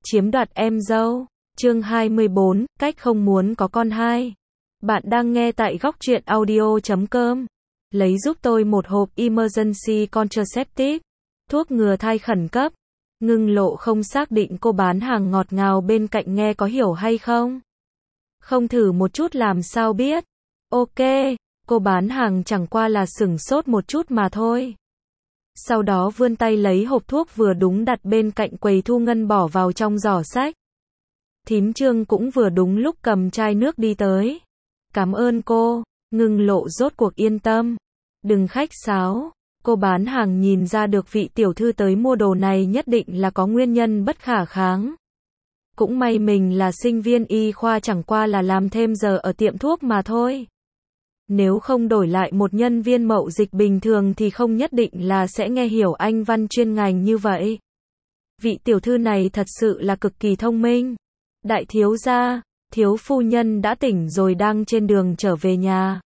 chiếm đoạt em dâu. Chương 24, cách không muốn có con 2. Bạn đang nghe tại góc truyện audio.com. Lấy giúp tôi một hộp Emergency Contraceptive, thuốc ngừa thai khẩn cấp. Ngưng Lộ không xác định cô bán hàng ngọt ngào bên cạnh nghe có hiểu hay không. Không thử một chút làm sao biết. Ok, cô bán hàng chẳng qua là sửng sốt một chút mà thôi. Sau đó vươn tay lấy hộp thuốc vừa đúng đặt bên cạnh quầy thu ngân bỏ vào trong giỏ sách. Thím Trương cũng vừa đúng lúc cầm chai nước đi tới. Cảm ơn cô. Ngưng Lộ rốt cuộc yên tâm. Đừng khách sáo. Cô bán hàng nhìn ra được vị tiểu thư tới mua đồ này nhất định là có nguyên nhân bất khả kháng. Cũng may mình là sinh viên y khoa chẳng qua là làm thêm giờ ở tiệm thuốc mà thôi. Nếu không đổi lại một nhân viên mậu dịch bình thường thì không nhất định là sẽ nghe hiểu anh văn chuyên ngành như vậy. Vị tiểu thư này thật sự là cực kỳ thông minh. Đại thiếu gia, thiếu phu nhân đã tỉnh rồi đang trên đường trở về nhà.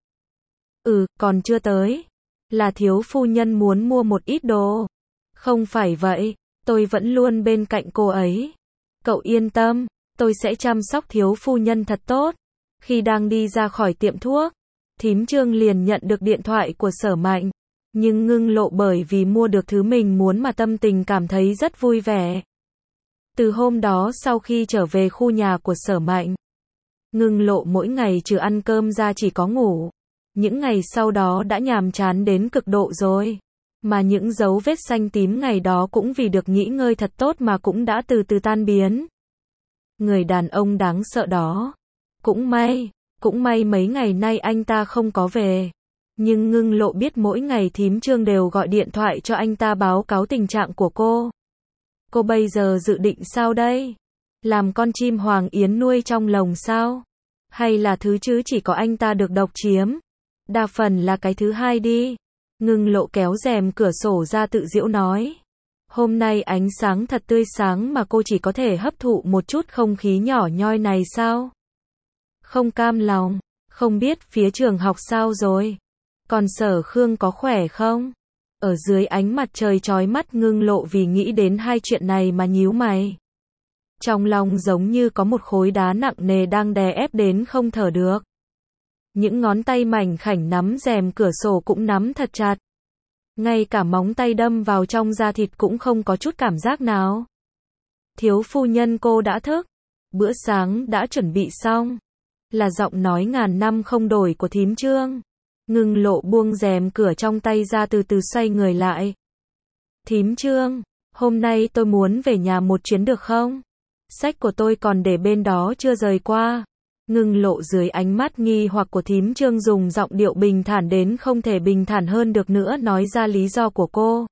Còn chưa tới. Là thiếu phu nhân muốn mua một ít đồ. Không phải vậy, tôi vẫn luôn bên cạnh cô ấy. Cậu yên tâm, tôi sẽ chăm sóc thiếu phu nhân thật tốt. Khi đang đi ra khỏi tiệm thuốc, thím Trương liền nhận được điện thoại của Sở Mạnh. Nhưng Ngưng Lộ bởi vì mua được thứ mình muốn mà tâm tình cảm thấy rất vui vẻ. Từ hôm đó sau khi trở về khu nhà của Sở Mạnh, Ngưng Lộ mỗi ngày trừ ăn cơm ra chỉ có ngủ. Những ngày sau đó đã nhàm chán đến cực độ rồi. Mà những dấu vết xanh tím ngày đó cũng vì được nghỉ ngơi thật tốt mà cũng đã từ từ tan biến. Người đàn ông đáng sợ đó. Cũng may mấy ngày nay anh ta không có về. Nhưng Ngưng Lộ biết mỗi ngày thím Trương đều gọi điện thoại cho anh ta báo cáo tình trạng của cô. Cô bây giờ dự định sao đây? Làm con chim hoàng yến nuôi trong lồng sao? Hay là thứ chứ chỉ có anh ta được độc chiếm? Đa phần là cái thứ hai đi. Ngưng Lộ kéo rèm cửa sổ ra tự giễu nói. Hôm nay ánh sáng thật tươi sáng mà cô chỉ có thể hấp thụ một chút không khí nhỏ nhoi này sao? Không cam lòng. Không biết phía trường học sao rồi? Còn Sở Khương có khỏe không? Ở dưới ánh mặt trời chói mắt Ngưng Lộ vì nghĩ đến hai chuyện này mà nhíu mày. Trong lòng giống như có một khối đá nặng nề đang đè ép đến không thở được. Những ngón tay mảnh khảnh nắm rèm cửa sổ cũng nắm thật chặt. Ngay cả móng tay đâm vào trong da thịt cũng không có chút cảm giác nào. Thiếu phu nhân cô đã thức. Bữa sáng đã chuẩn bị xong. Là giọng nói ngàn năm không đổi của thím Trương. Ngưng Lộ buông rèm cửa trong tay ra từ từ xoay người lại. Thím Trương, hôm nay tôi muốn về nhà một chuyến được không? Sách của tôi còn để bên đó chưa rời qua. Ngưng Lộ dưới ánh mắt nghi hoặc của thím Trương dùng giọng điệu bình thản đến không thể bình thản hơn được nữa nói ra lý do của cô.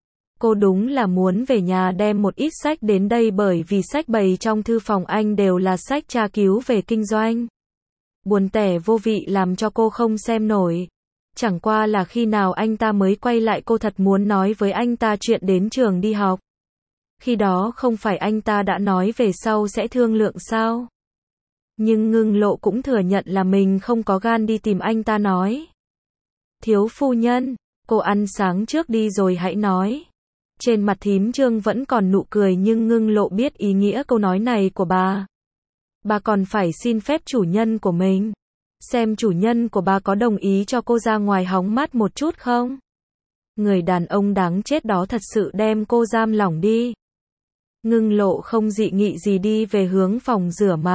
Cô đúng là muốn về nhà đem một ít sách đến đây bởi vì sách bày trong thư phòng anh đều là sách tra cứu về kinh doanh. Buồn tẻ vô vị làm cho cô không xem nổi. Chẳng qua là khi nào anh ta mới quay lại cô thật muốn nói với anh ta chuyện đến trường đi học. Khi đó không phải anh ta đã nói về sau sẽ thương lượng sao? Nhưng Ngưng Lộ cũng thừa nhận là mình không có gan đi tìm anh ta nói. Thiếu phu nhân, cô ăn sáng trước đi rồi hãy nói. Trên mặt thím Trương vẫn còn nụ cười nhưng Ngưng Lộ biết ý nghĩa câu nói này của bà. Bà còn phải xin phép chủ nhân của mình. Xem chủ nhân của bà có đồng ý cho cô ra ngoài hóng mát một chút không? Người đàn ông đáng chết đó thật sự đem cô giam lỏng đi. Ngưng Lộ không dị nghị gì đi về hướng phòng rửa mặt.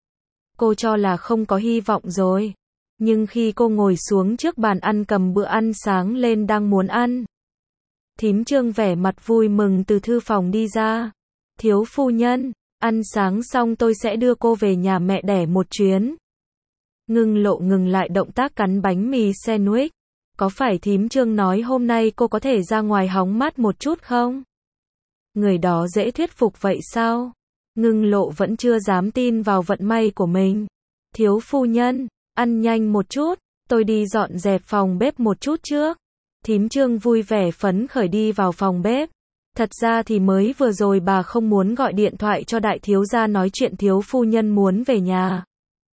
Cô cho là không có hy vọng rồi. Nhưng khi cô ngồi xuống trước bàn ăn cầm bữa ăn sáng lên đang muốn ăn. Thím Trương vẻ mặt vui mừng từ thư phòng đi ra. Thiếu phu nhân, ăn sáng xong tôi sẽ đưa cô về nhà mẹ đẻ một chuyến. Ngưng Lộ ngừng lại động tác cắn bánh mì sandwich. Có phải thím Trương nói hôm nay cô có thể ra ngoài hóng mát một chút không? Người đó dễ thuyết phục vậy sao? Ngưng Lộ vẫn chưa dám tin vào vận may của mình. Thiếu phu nhân, ăn nhanh một chút, tôi đi dọn dẹp phòng bếp một chút trước. Thím Trương vui vẻ phấn khởi đi vào phòng bếp. Thật ra thì mới vừa rồi bà không muốn gọi điện thoại cho đại thiếu gia nói chuyện thiếu phu nhân muốn về nhà.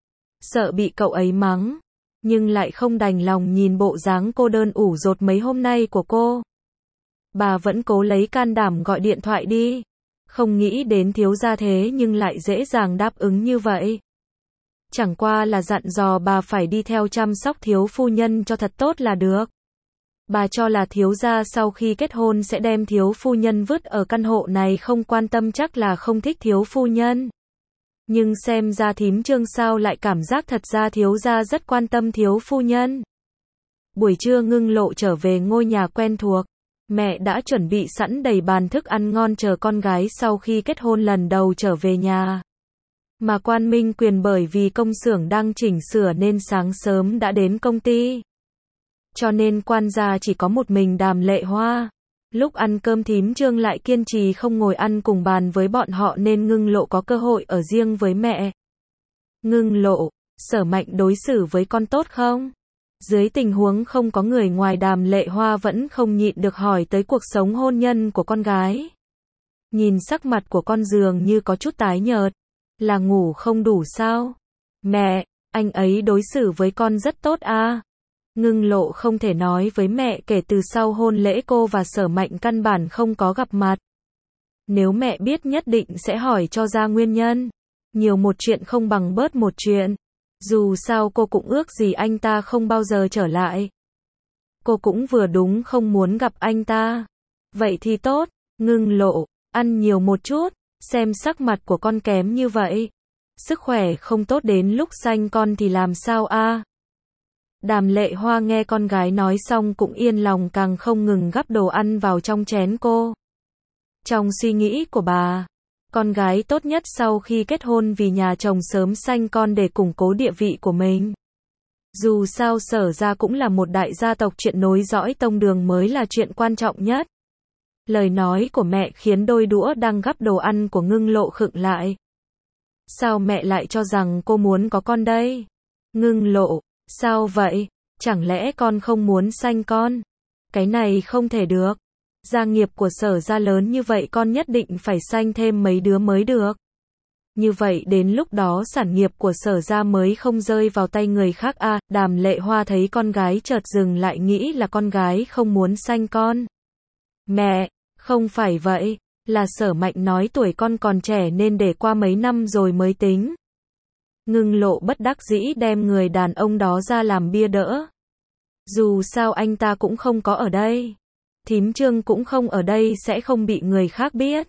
Sợ bị cậu ấy mắng. Nhưng lại không đành lòng nhìn bộ dáng cô đơn ủ rột mấy hôm nay của cô. Bà vẫn cố lấy can đảm gọi điện thoại đi. Không nghĩ đến thiếu gia thế nhưng lại dễ dàng đáp ứng như vậy. Chẳng qua là dặn dò bà phải đi theo chăm sóc thiếu phu nhân cho thật tốt là được. Bà cho là thiếu gia sau khi kết hôn sẽ đem thiếu phu nhân vứt ở căn hộ này, không quan tâm, chắc là không thích thiếu phu nhân. Nhưng xem ra thím Trương sao lại cảm giác thật ra thiếu gia rất quan tâm thiếu phu nhân. Buổi trưa Ngưng Lộ trở về ngôi nhà quen thuộc. Mẹ đã chuẩn bị sẵn đầy bàn thức ăn ngon chờ con gái sau khi kết hôn lần đầu trở về nhà. Mà Quan Minh Quyền bởi vì công xưởng đang chỉnh sửa nên sáng sớm đã đến công ty. Cho nên quan gia chỉ có một mình Đàm Lệ Hoa. Lúc ăn cơm thím Trương lại kiên trì không ngồi ăn cùng bàn với bọn họ nên Ngưng Lộ có cơ hội ở riêng với mẹ. Ngưng Lộ, Sở Mạnh đối xử với con tốt không? Dưới tình huống không có người ngoài, Đàm Lệ Hoa vẫn không nhịn được hỏi tới cuộc sống hôn nhân của con gái. Nhìn sắc mặt của con dường như có chút tái nhợt. Là ngủ không đủ sao? Mẹ, anh ấy đối xử với con rất tốt à? Ngưng Lộ không thể nói với mẹ kể từ sau hôn lễ cô và Sở Mạnh căn bản không có gặp mặt. Nếu mẹ biết nhất định sẽ hỏi cho ra nguyên nhân. Nhiều một chuyện không bằng bớt một chuyện. Dù sao cô cũng ước gì anh ta không bao giờ trở lại. Cô cũng vừa đúng không muốn gặp anh ta. Vậy thì tốt, Ngưng Lộ, ăn nhiều một chút, xem sắc mặt của con kém như vậy. Sức khỏe không tốt đến lúc sanh con thì làm sao a? Đàm Lệ Hoa nghe con gái nói xong cũng yên lòng, càng không ngừng gắp đồ ăn vào trong chén cô. Trong suy nghĩ của bà, con gái tốt nhất sau khi kết hôn vì nhà chồng sớm sanh con để củng cố địa vị của mình. Dù sao Sở gia cũng là một đại gia tộc, chuyện nối dõi tông đường mới là chuyện quan trọng nhất. Lời nói của mẹ khiến đôi đũa đang gắp đồ ăn của Ngưng Lộ khựng lại. Sao mẹ lại cho rằng cô muốn có con đây? Ngưng Lộ, sao vậy? Chẳng lẽ con không muốn sanh con? Cái này không thể được. Gia nghiệp của Sở gia lớn như vậy, con nhất định phải sanh thêm mấy đứa mới được. Như vậy đến lúc đó sản nghiệp của Sở gia mới không rơi vào tay người khác à? Đàm Lệ Hoa thấy con gái chợt dừng lại, nghĩ là con gái không muốn sanh con. Mẹ, không phải vậy, là Sở Mạnh nói tuổi con còn trẻ nên để qua mấy năm rồi mới tính. Ngưng Lộ bất đắc dĩ đem người đàn ông đó ra làm bia đỡ. Dù sao anh ta cũng không có ở đây. Thím Trương cũng không ở đây, sẽ không bị người khác biết.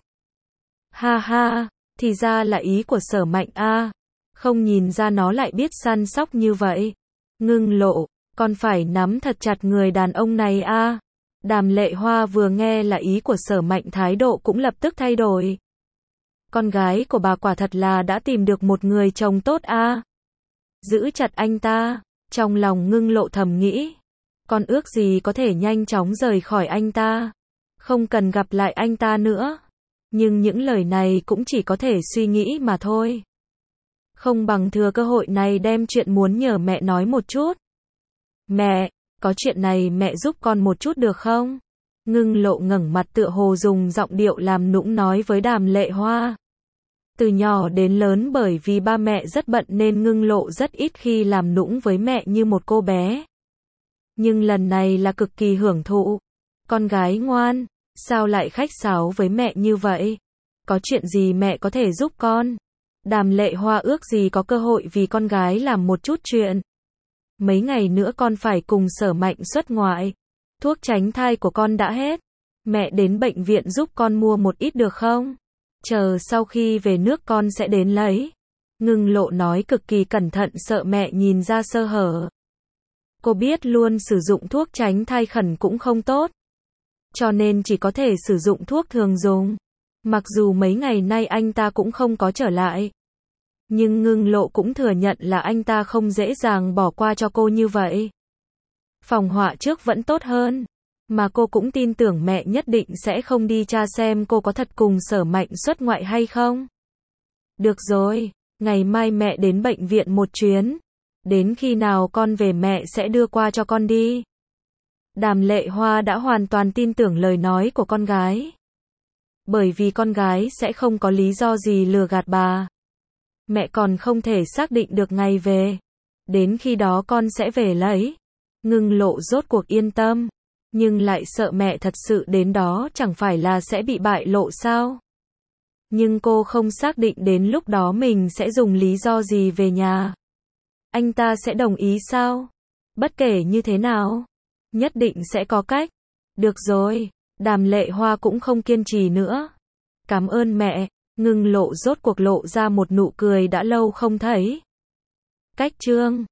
Ha ha, thì ra là ý của Sở Mạnh a. Không nhìn ra nó lại biết săn sóc như vậy. Ngưng Lộ, con phải nắm thật chặt người đàn ông này a. Đàm Lệ Hoa vừa nghe là ý của Sở Mạnh, thái độ cũng lập tức thay đổi. Con gái của bà quả thật là đã tìm được một người chồng tốt a. Giữ chặt anh ta, trong lòng Ngưng Lộ thầm nghĩ. Con ước gì có thể nhanh chóng rời khỏi anh ta. Không cần gặp lại anh ta nữa. Nhưng những lời này cũng chỉ có thể suy nghĩ mà thôi. Không bằng thừa cơ hội này đem chuyện muốn nhờ mẹ nói một chút. Mẹ, có chuyện này mẹ giúp con một chút được không? Ngưng Lộ ngẩng mặt tựa hồ dùng giọng điệu làm nũng nói với Đàm Lệ Hoa. Từ nhỏ đến lớn bởi vì ba mẹ rất bận nên Ngưng Lộ rất ít khi làm nũng với mẹ như một cô bé. Nhưng lần này là cực kỳ hưởng thụ. Con gái ngoan, sao lại khách sáo với mẹ như vậy? Có chuyện gì mẹ có thể giúp con? Đàm Lệ Hoa ước gì có cơ hội vì con gái làm một chút chuyện. Mấy ngày nữa con phải cùng Sở Mạnh xuất ngoại. Thuốc tránh thai của con đã hết. Mẹ đến bệnh viện giúp con mua một ít được không? Chờ sau khi về nước con sẽ đến lấy. Ngưng Lộ nói cực kỳ cẩn thận, sợ mẹ nhìn ra sơ hở. Cô biết luôn sử dụng thuốc tránh thai khẩn cũng không tốt. Cho nên chỉ có thể sử dụng thuốc thường dùng. Mặc dù mấy ngày nay anh ta cũng không có trở lại. Nhưng Ngưng Lộ cũng thừa nhận là anh ta không dễ dàng bỏ qua cho cô như vậy. Phòng họa trước vẫn tốt hơn. Mà cô cũng tin tưởng mẹ nhất định sẽ không đi tra xem cô có thật cùng Sở Mạnh xuất ngoại hay không. Được rồi, ngày mai mẹ đến bệnh viện một chuyến. Đến khi nào con về mẹ sẽ đưa qua cho con đi. Đàm Lệ Hoa đã hoàn toàn tin tưởng lời nói của con gái. Bởi vì con gái sẽ không có lý do gì lừa gạt bà. Mẹ còn không thể xác định được ngày về. Đến khi đó con sẽ về lấy. Ngưng Lộ rốt cuộc yên tâm. Nhưng lại sợ mẹ thật sự đến đó chẳng phải là sẽ bị bại lộ sao? Nhưng cô không xác định đến lúc đó mình sẽ dùng lý do gì về nhà. Anh ta sẽ đồng ý sao? Bất kể như thế nào, nhất định sẽ có cách. Được rồi, Đàm Lệ Hoa cũng không kiên trì nữa. Cảm ơn mẹ, Ngưng Lộ rốt cuộc lộ ra một nụ cười đã lâu không thấy. Cách chương